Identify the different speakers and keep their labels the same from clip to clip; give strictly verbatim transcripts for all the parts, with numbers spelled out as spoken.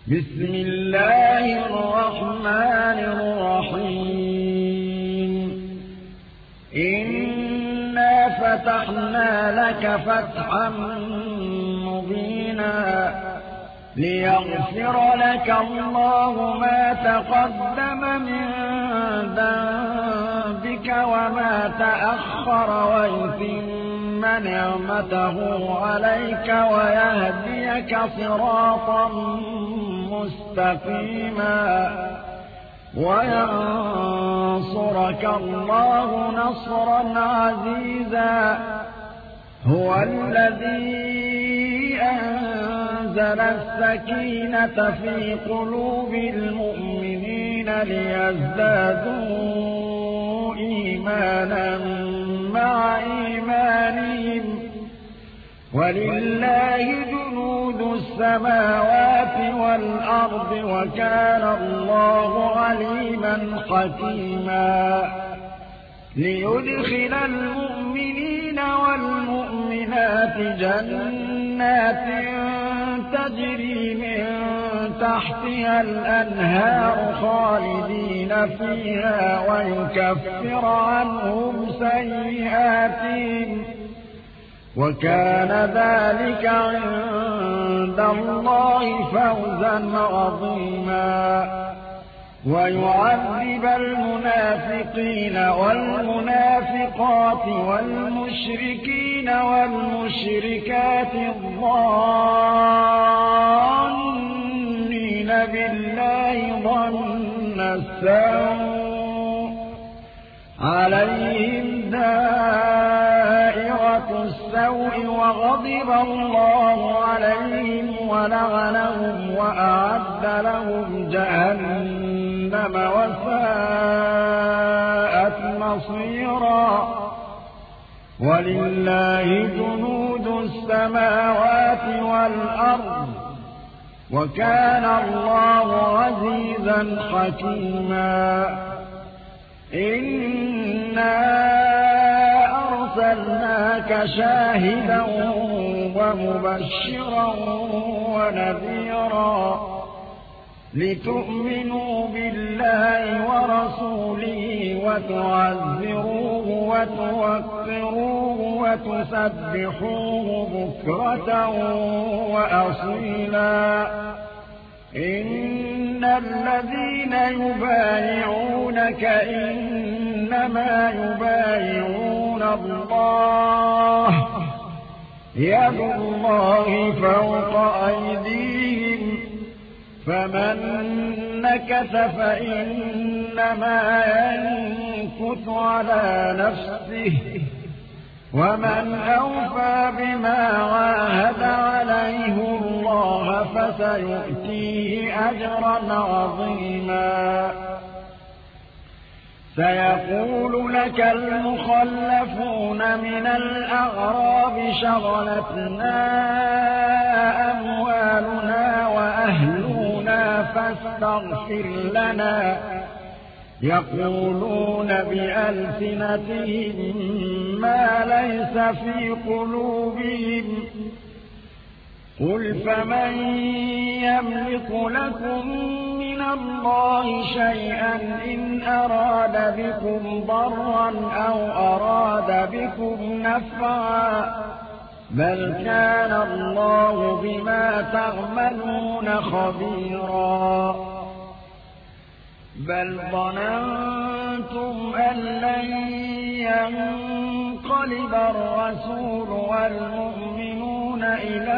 Speaker 1: بسم الله الرحمن الرحيم إنا فتحنا لك فتحا مبينا ليغفر لك الله ما تقدم من ذنبك وما تأخر ويتم نعمته عليك ويهديك صراطا مستقيما وينصرك الله نصرا عزيزا هو الذي أنزل السكينة في قلوب المؤمنين ليزدادوا إيمانا مع إيمانهم ولله جنود السماوات والأرض وكان الله عليما حكيما ليدخل المؤمنين والمؤمنات جنات تجري من تحتها الأنهار خالدين فيها ويكفر عنهم سيئاتهم وكان ذلك عند الله فوزا عظيما ويعذب المنافقين والمنافقات والمشركين والمشركات الظانين بالله ظن السوء عليهم دائرة السوء وغضب الله عليهم ولعنهم وأعد لهم جهنم وساءت مصيرا ولله جنود السماوات والأرض وكان الله عزيزا حكيما إنا أرسلناك شاهدا ومبشرا ونذيرا لتؤمنوا بالله ورسوله وتعزروه وتوقروه وتسبحوه بكرة وأصيلا إن الذين يبايعونك إنما يبايعون الله يد الله فوق أيديهم فمن نكث فإنما ينكث على نفسه ومن أوفى بما عاهد عليه الله فسيؤتيه أجرا عظيما سيقول لك المخلفون من الأعراب شغلتنا أموالنا وأهلنا فاستغفر لنا يقولون بألسنتهم ما ليس في قلوبهم قل فمن يملك لكم من الله شيئا إن أراد بكم ضرا أو أراد بكم نفعا بل كان الله بما تعملون خبيرا بل ظننتم أن لن ينقلب الرسول والمؤمنون إلى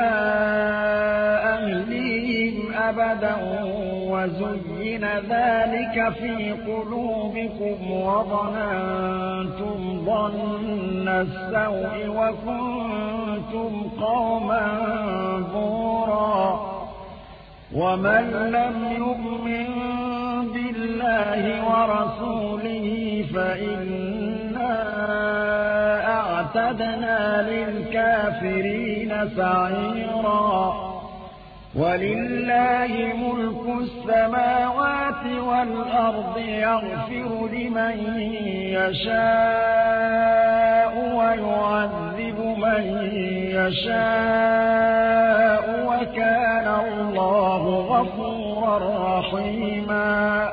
Speaker 1: أهليهم أبدا وزين ذلك في قلوبكم وظننتم ظن السوء وكنتم قوما بورا ومن لم يؤمن بالله ورسوله فإنا أعتدنا للكافرين سعيرا ولله ملك السماوات والأرض يغفر لمن يشاء ويعذب من يشاء وكان الله غفورا رحيما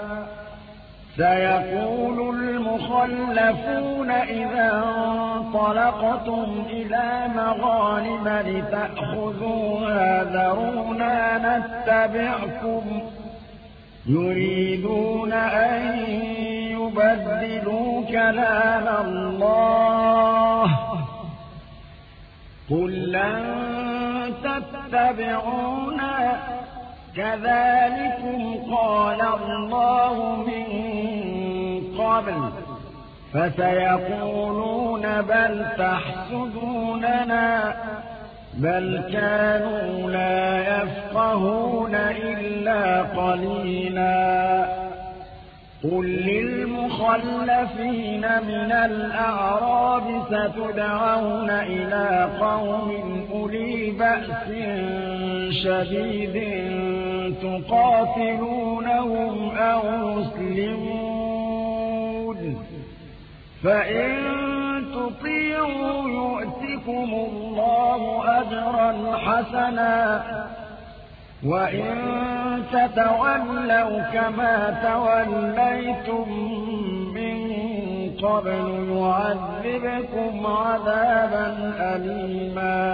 Speaker 1: سيقول المخلفون إذا انطلقتم إلى مغانم لتأخذوها ذرونا نتبعكم يريدون أن يبدلوا كلام الله قل لن تتبعونا كذلكم قال الله من قبل فسيقولون بل تحسدوننا بل كانوا لا يفقهون إلا قليلا قل للمخلفين من الأعراب ستدعون إلى قوم أولي بأس شديد تقاتلونهم أو يسلمون فإن تطيعوا يؤتكم الله أجرا حسنا وإن تتولوا كما توليتم من قبل يعذبكم عذابا أليما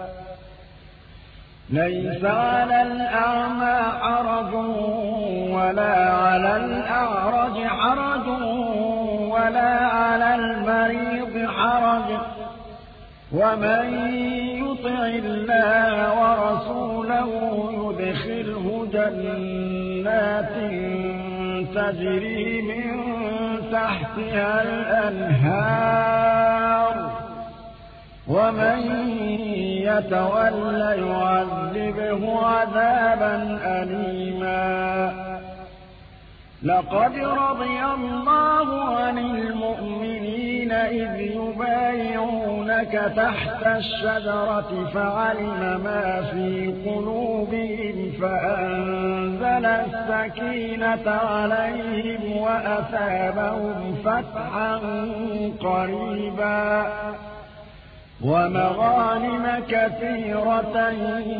Speaker 1: ليس على الأعمى حرج ولا على الأعرج حرج ولا على المريض حرج ومن يطع الله ورسوله يدخله جنات تجري من تحتها الأنهار ومن يتولى يعذبه عذابا أليما لقد رضي الله عن المؤمنين إذ يبايعونك تحت الشجرة فعلم ما في قلوبهم فأنزل السكينة عليهم وأثابهم فتحا قريبا ومغانم كثيرة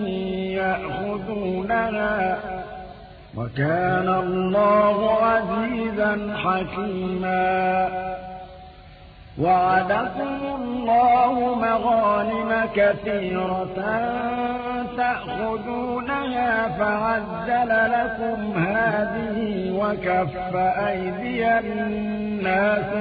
Speaker 1: يأخذونها وكان الله عزيزا حكيما وعدكم الله مغانم كثيرة تأخذونها فعجل لكم هذه وكف أيدي الناس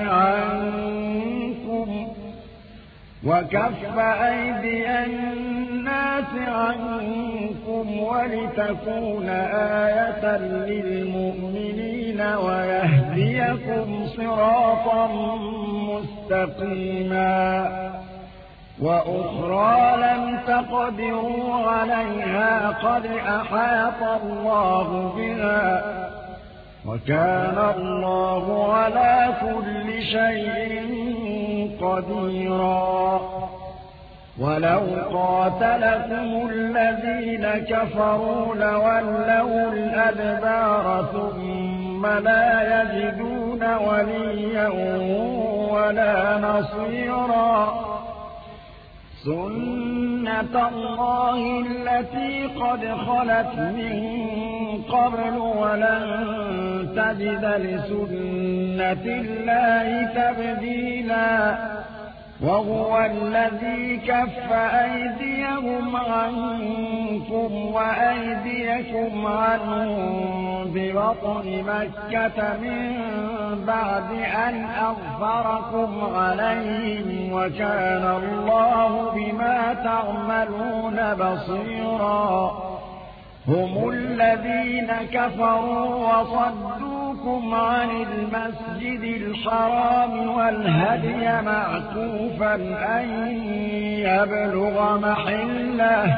Speaker 1: عنكم وكف أيدي الناس عنكم ولتكون آية للمؤمنين ويهديكم صراطا مستقيما وأخرى لم تقدروا عليها قد أحاط الله بها وكان الله على كل شيء قديرا ولو قاتلكم الذين كفروا لولوا الأدبار ثم لا يجدون وليا ولا نصيرا سنة الله التي قد خلت من قبل ولن تجد لسنة الله تبديلا وهو الذي كف أيديهم عنكم وأيديكم عنهم ببطن مكة من بعد أن أغفركم عليهم وكان الله بما تعملون بصيرا هم الذين كفروا وصدوكم عن المسجد الحرام والهدي معكوفا أن يبلغ محله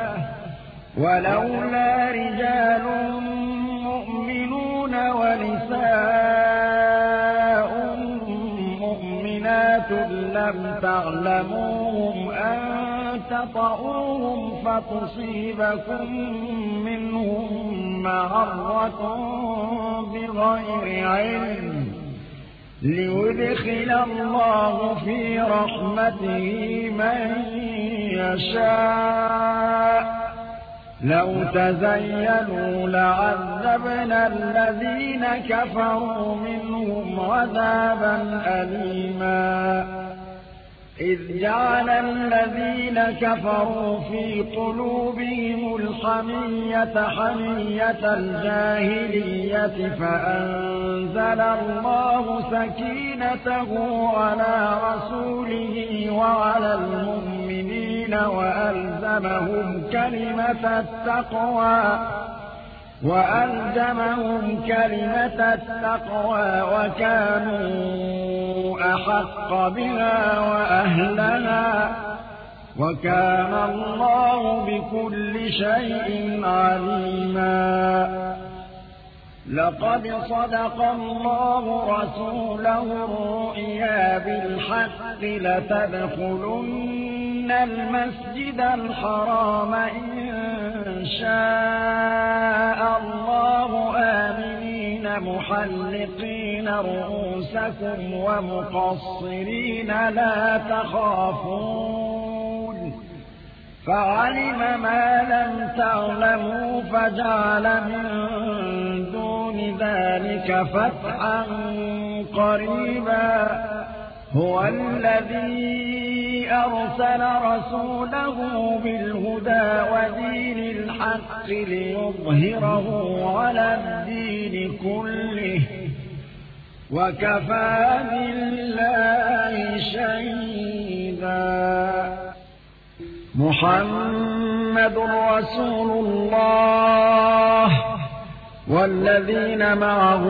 Speaker 1: ولولا رجال مؤمنون ونساء مؤمنات لم تعلموهم أن تطؤوهم فتصيبكم منهم معرة بغير علم ليدخل الله في رحمته من يشاء لو تزينوا لعذبنا الذين كفروا منهم عذابا أليما إذ جعل الذين كفروا في قلوبهم الحمية حمية الجاهلية فأنزل الله سكينته على رسوله وعلى المؤمنين وألزمهم كلمة التقوى وألزمهم كلمة التقوى وكانوا أحق بها وأهلها وكان الله بكل شيء عليما لقد صدق الله رسوله الرؤيا بالحق لتدخلن المسجد الحرام إن شاء الله آمنين محلقين رؤوسكم ومقصرين لا تخافون فعلم ما لم تعلموا فجعل من دون ذلك فتحا قريبا هو الذي أرسل رسوله بالهدى ودين الحق ليظهره على الدين كله وكفى بالله شهيدا محمد رسول الله والذين معه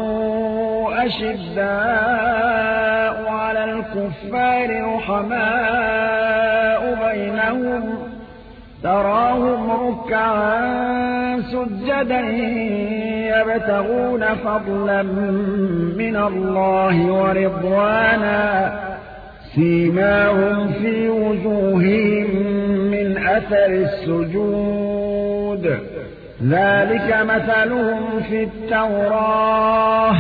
Speaker 1: أشداء على الكفار رحماء بينهم تراهم ركعا سجدا يبتغون فضلا من الله ورضوانا سيماهم في وجوههم من أثر السجود ذلك مثلهم في التوراة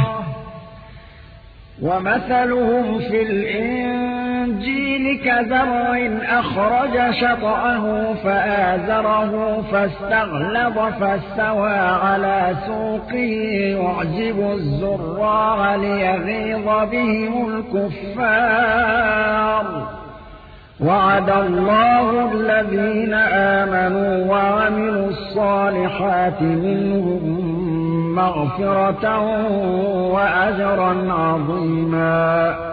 Speaker 1: ومثلهم في الإنجيل كزرع أخرج شطأه فآزره فاستغلظ فاستوى على سوقه يعجب الزراع ليغيظ بهم الكفار وعد الله الذين آمنوا وعملوا الصالحات منهم مغفرة وأجرا عظيما